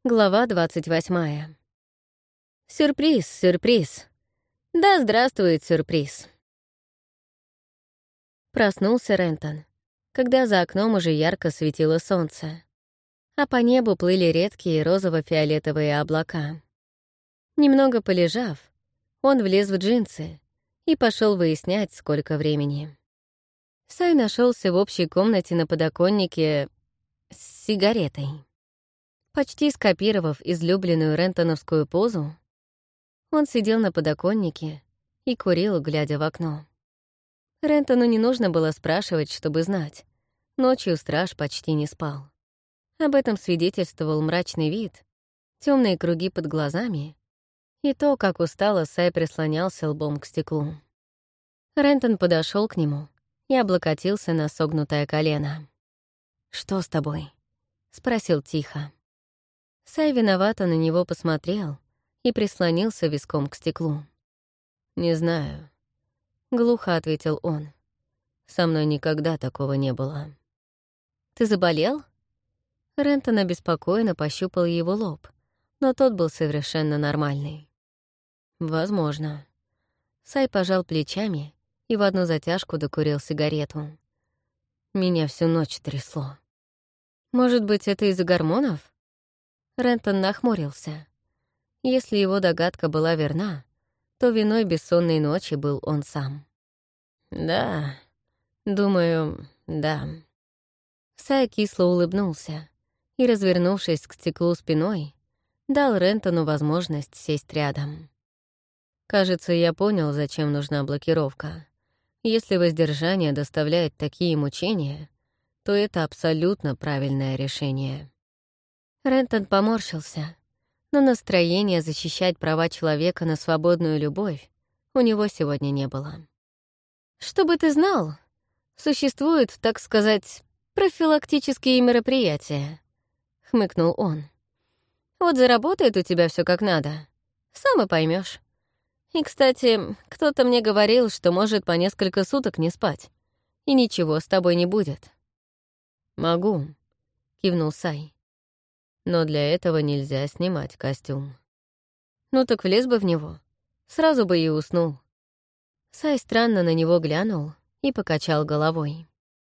Глава 28. Сюрприз, сюрприз. Да здравствует сюрприз. Проснулся Рентон, когда за окном уже ярко светило солнце, а по небу плыли редкие розово-фиолетовые облака. Немного полежав, он влез в джинсы и пошел выяснять, сколько времени. Сай нашелся в общей комнате на подоконнике с сигаретой. Почти скопировав излюбленную рентоновскую позу, он сидел на подоконнике и курил, глядя в окно. Рентону не нужно было спрашивать, чтобы знать. Ночью страж почти не спал. Об этом свидетельствовал мрачный вид, темные круги под глазами и то, как устало Сай прислонялся лбом к стеклу. Рентон подошел к нему и облокотился на согнутое колено. «Что с тобой?» — спросил тихо. Сай виновато на него посмотрел и прислонился виском к стеклу. «Не знаю», — глухо ответил он. «Со мной никогда такого не было». «Ты заболел?» Рентон обеспокоенно пощупал его лоб, но тот был совершенно нормальный. «Возможно». Сай пожал плечами и в одну затяжку докурил сигарету. Меня всю ночь трясло. «Может быть, это из-за гормонов?» Рентон нахмурился. Если его догадка была верна, то виной бессонной ночи был он сам. «Да, думаю, да». Сай кисло улыбнулся и, развернувшись к стеклу спиной, дал Рентону возможность сесть рядом. «Кажется, я понял, зачем нужна блокировка. Если воздержание доставляет такие мучения, то это абсолютно правильное решение». Рентон поморщился, но настроения защищать права человека на свободную любовь у него сегодня не было. «Чтобы ты знал, существуют, так сказать, профилактические мероприятия», — хмыкнул он. «Вот заработает у тебя все как надо, сам и поймешь. И, кстати, кто-то мне говорил, что может по несколько суток не спать, и ничего с тобой не будет». «Могу», — кивнул Сай. «Но для этого нельзя снимать костюм». «Ну так влез бы в него, сразу бы и уснул». Сай странно на него глянул и покачал головой.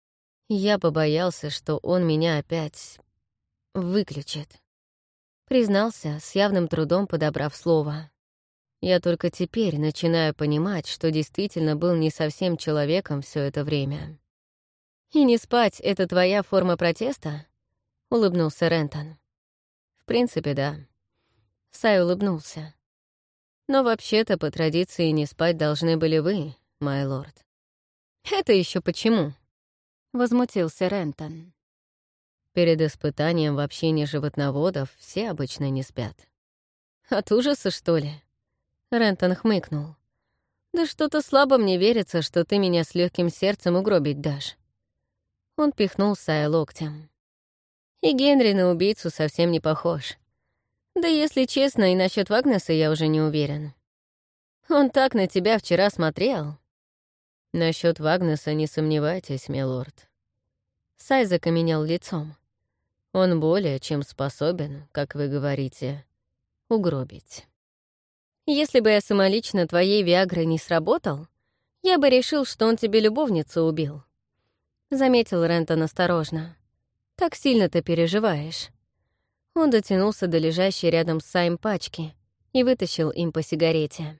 «Я побоялся, что он меня опять выключит», — признался, с явным трудом подобрав слово. «Я только теперь начинаю понимать, что действительно был не совсем человеком все это время». «И не спать — это твоя форма протеста?» — улыбнулся Рентон. «В принципе, да». Сай улыбнулся. «Но вообще-то, по традиции, не спать должны были вы, май лорд». «Это еще почему?» — возмутился Рентон. «Перед испытанием в общине животноводов все обычно не спят». «От ужаса, что ли?» Рентон хмыкнул. «Да что-то слабо мне верится, что ты меня с легким сердцем угробить дашь». Он пихнул Сая локтем. «И Генри на убийцу совсем не похож. Да если честно, и насчет Вагнеса я уже не уверен. Он так на тебя вчера смотрел». «Насчет Вагнеса не сомневайтесь, милорд». Сай закаменел лицом. «Он более чем способен, как вы говорите, угробить». «Если бы я самолично твоей Виагрой не сработал, я бы решил, что он тебе любовницу убил», — заметил Рентон осторожно. «Так сильно ты переживаешь». Он дотянулся до лежащей рядом с Саем пачки и вытащил им по сигарете.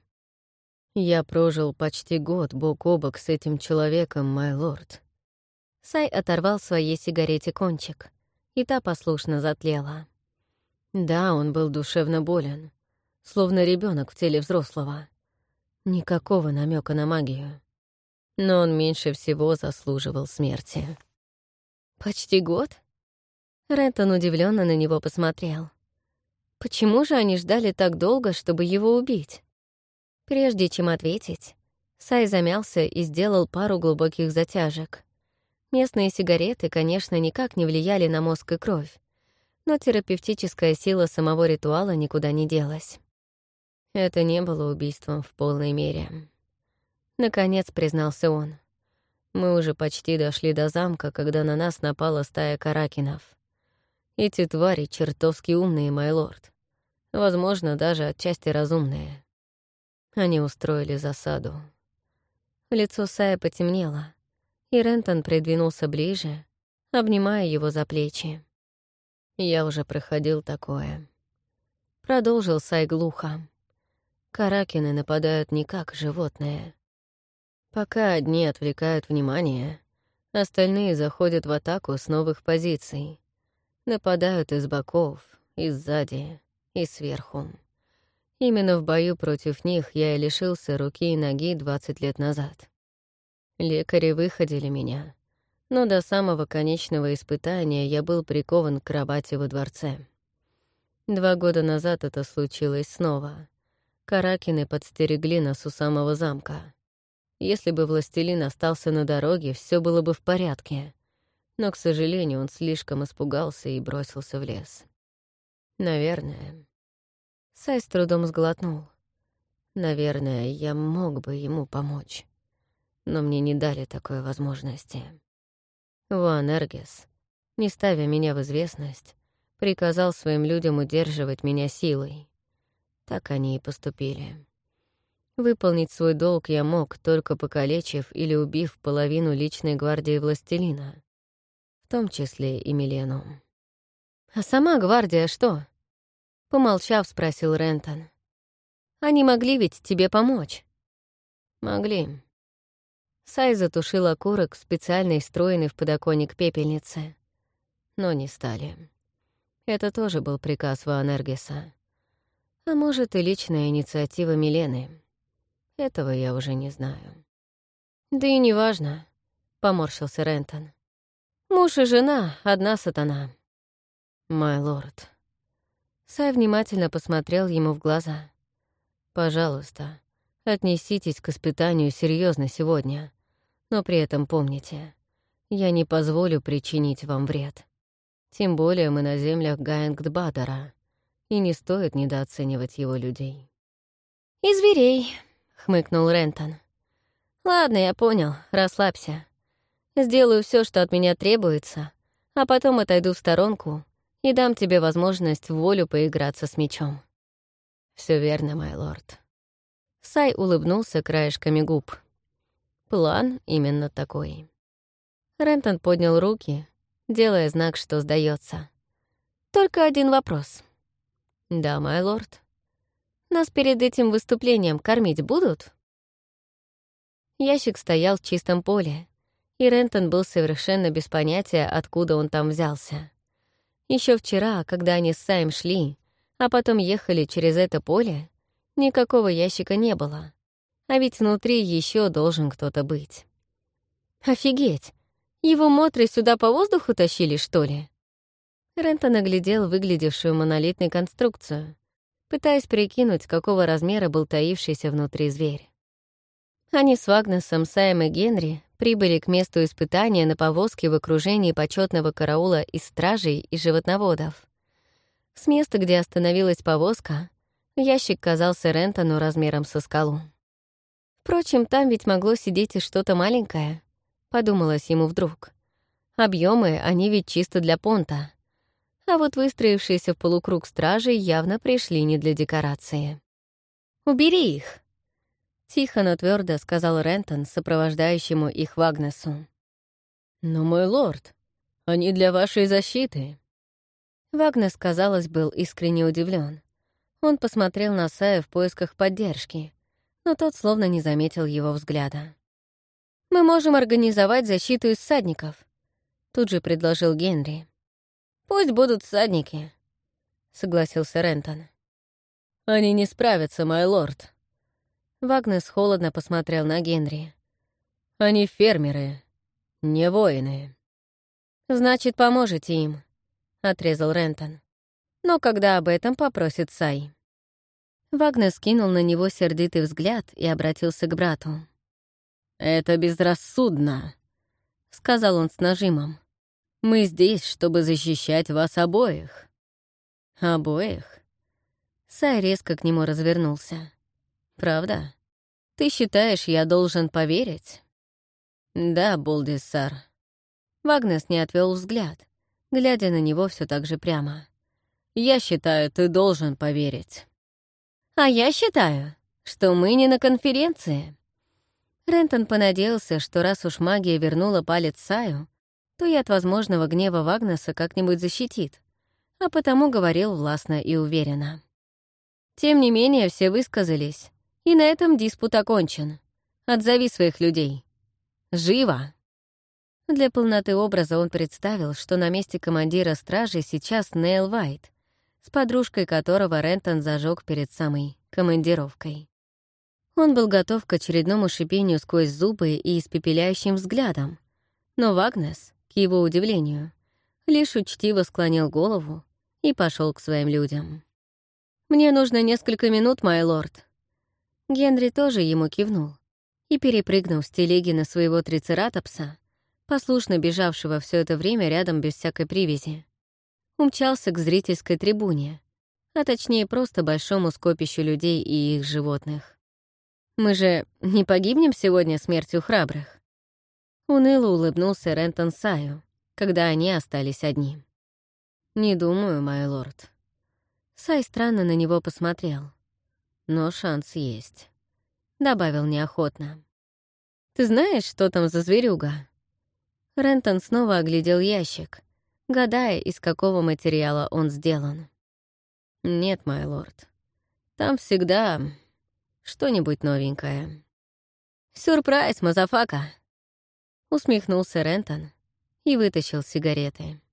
«Я прожил почти год бок о бок с этим человеком, май лорд». Сай оторвал своей сигарете кончик, и та послушно затлела. Да, он был душевно болен, словно ребенок в теле взрослого. Никакого намека на магию. Но он меньше всего заслуживал смерти. «Почти год?» Рентон удивленно на него посмотрел. Почему же они ждали так долго, чтобы его убить? Прежде чем ответить, Сай замялся и сделал пару глубоких затяжек. Местные сигареты, конечно, никак не влияли на мозг и кровь, но терапевтическая сила самого ритуала никуда не делась. Это не было убийством в полной мере. Наконец признался он. Мы уже почти дошли до замка, когда на нас напала стая каракинов. Эти твари чертовски умные, мой лорд. Возможно, даже отчасти разумные. Они устроили засаду. Лицо Сая потемнело, и Рентон придвинулся ближе, обнимая его за плечи. «Я уже проходил такое». Продолжил Сай глухо. «Каракины нападают не как животные. Пока одни отвлекают внимание, остальные заходят в атаку с новых позиций. Нападают из боков, и сзади, и сверху. Именно в бою против них я и лишился руки и ноги 20 лет назад. Лекари выходили меня, но до самого конечного испытания я был прикован к кровати во дворце. 2 года назад это случилось снова. Каракины подстерегли нас у самого замка. Если бы властелин остался на дороге, все было бы в порядке. Но, к сожалению, он слишком испугался и бросился в лес. Наверное. Сай с трудом сглотнул. Наверное, я мог бы ему помочь. Но мне не дали такой возможности. Вуанергес, не ставя меня в известность, приказал своим людям удерживать меня силой. Так они и поступили. Выполнить свой долг я мог, только покалечив или убив половину личной гвардии властелина, в том числе и Милену. «А сама гвардия что?» — помолчав, спросил Рентон. «Они могли ведь тебе помочь?» «Могли». Сай затушил окурок в специальной встроенной в подоконник пепельнице. Но не стали. Это тоже был приказ Вуанергеса. А может, и личная инициатива Милены. Этого я уже не знаю. «Да и неважно», — поморщился Рентон. «Муж и жена — одна сатана». «Май лорд». Сай внимательно посмотрел ему в глаза. «Пожалуйста, отнеситесь к испытанию серьезно сегодня, но при этом помните, я не позволю причинить вам вред. Тем более мы на землях Гайнгдбадера, и не стоит недооценивать его людей». «И зверей», — хмыкнул Рентон. «Ладно, я понял, расслабься. Сделаю все, что от меня требуется, а потом отойду в сторонку и дам тебе возможность в волю поиграться с мечом». Все верно, май лорд». Сай улыбнулся краешками губ. План именно такой. Рентон поднял руки, делая знак, что сдается. «Только один вопрос». «Да, май лорд». «Нас перед этим выступлением кормить будут?» Ящик стоял в чистом поле, и Рентон был совершенно без понятия, откуда он там взялся. Еще вчера, когда они с Саем шли, а потом ехали через это поле, никакого ящика не было. А ведь внутри еще должен кто-то быть. «Офигеть! Его мотры сюда по воздуху тащили, что ли?» Рентон оглядел выглядевшую монолитной конструкцию, пытаясь прикинуть, какого размера был таившийся внутри зверь. Они с Вагнесом, Саем и Генри прибыли к месту испытания на повозке в окружении почетного караула из стражей и животноводов. С места, где остановилась повозка, ящик казался Рентону размером со скалу. Впрочем, там ведь могло сидеть и что-то маленькое, подумалось ему вдруг. Объемы они ведь чисто для понта. А вот выстроившиеся в полукруг стражи явно пришли не для декорации. «Убери их!» — тихо, но твердо сказал Рентон, сопровождающему их Вагнесу. «Но, мой лорд, они для вашей защиты». Вагнес, казалось, был искренне удивлен. Он посмотрел на Сая в поисках поддержки, но тот словно не заметил его взгляда. «Мы можем организовать защиту из всадников», — тут же предложил Генри. «Пусть будут всадники», — согласился Рентон. «Они не справятся, мой лорд». Вагнес холодно посмотрел на Генри. «Они фермеры, не воины». «Значит, поможете им», — отрезал Рентон. «Но когда об этом попросит Сай». Вагнес кинул на него сердитый взгляд и обратился к брату. «Это безрассудно», — сказал он с нажимом. «Мы здесь, чтобы защищать вас обоих». «Обоих?» Сай резко к нему развернулся. «Правда? Ты считаешь, я должен поверить?» «Да, Болдиссар». Вагнес не отвел взгляд, глядя на него все так же прямо. «Я считаю, ты должен поверить». «А я считаю, что мы не на конференции». Рентон понадеялся, что раз уж магия вернула палец Саю, то и от возможного гнева Вагнеса как-нибудь защитит, а потому говорил властно и уверенно. Тем не менее, все высказались, и на этом диспут окончен. Отзови своих людей. Живо! Для полноты образа он представил, что на месте командира стражи сейчас Нейл Уайт, с подружкой которого Рентон зажег перед самой командировкой. Он был готов к очередному шипению сквозь зубы и испепеляющим взглядом, но Вагнес, к его удивлению, лишь учтиво склонил голову и пошел к своим людям. «Мне нужно несколько минут, май лорд». Генри тоже ему кивнул и, перепрыгнув с телеги на своего трицератопса, послушно бежавшего все это время рядом без всякой привязи, умчался к зрительской трибуне, а точнее просто большому скопищу людей и их животных. «Мы же не погибнем сегодня смертью храбрых?» Уныло улыбнулся Рентон Саю, когда они остались одни. «Не думаю, май лорд». Сай странно на него посмотрел. «Но шанс есть», — добавил неохотно. «Ты знаешь, что там за зверюга?» Рентон снова оглядел ящик, гадая, из какого материала он сделан. «Нет, май лорд. Там всегда что-нибудь новенькое». «Сюрприз, мазафака!» Усмехнулся Рентон и вытащил сигареты.